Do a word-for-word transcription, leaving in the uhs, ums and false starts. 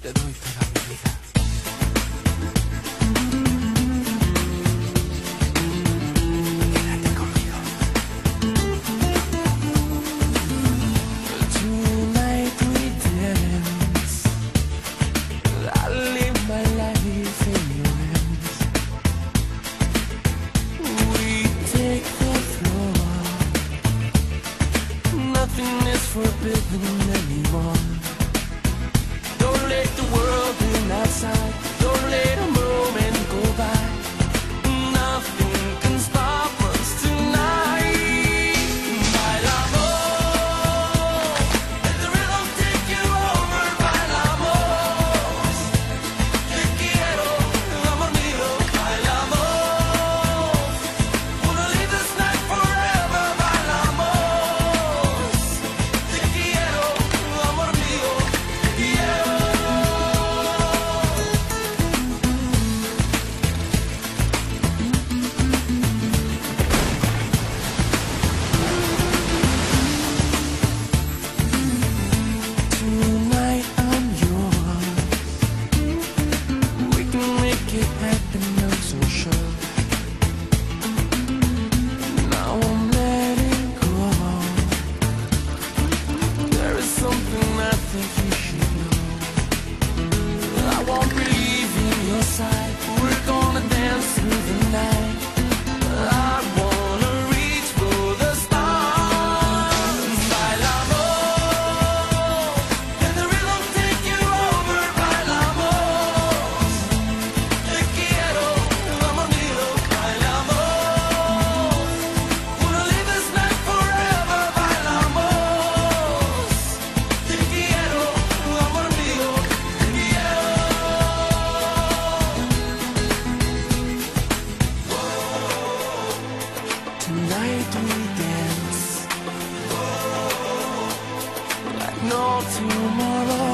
te doy toda mi vida. Quédate conmigo. Tonight we dance. I live my life in your hands. We take the floor. Nothing is forbidden anymore. Don't let the world in outside. Don't let a moment go by. Nothing can stop us tonight. Bailamos. Let the rhythm take you over. Bailamos. Te quiero, amor mío. Bailamos. Wanna live this night forever. Bailamos. Te quiero, amor mío. Te quiero. Tonight I'm yours. We can make it happen, I'm so sure. Now I'm letting go. There is something I think you should know. I won't be leaving your side. We're gonna dance through the night. I wanna reach for the stars. Bailamos. Let the rhythm take you over. Bailamos. Te quiero, amor mío. Bailamos. Wanna live this night forever. Bailamos. Te quiero, amor mío. Te quiero. Tonight we dance like no tomorrow.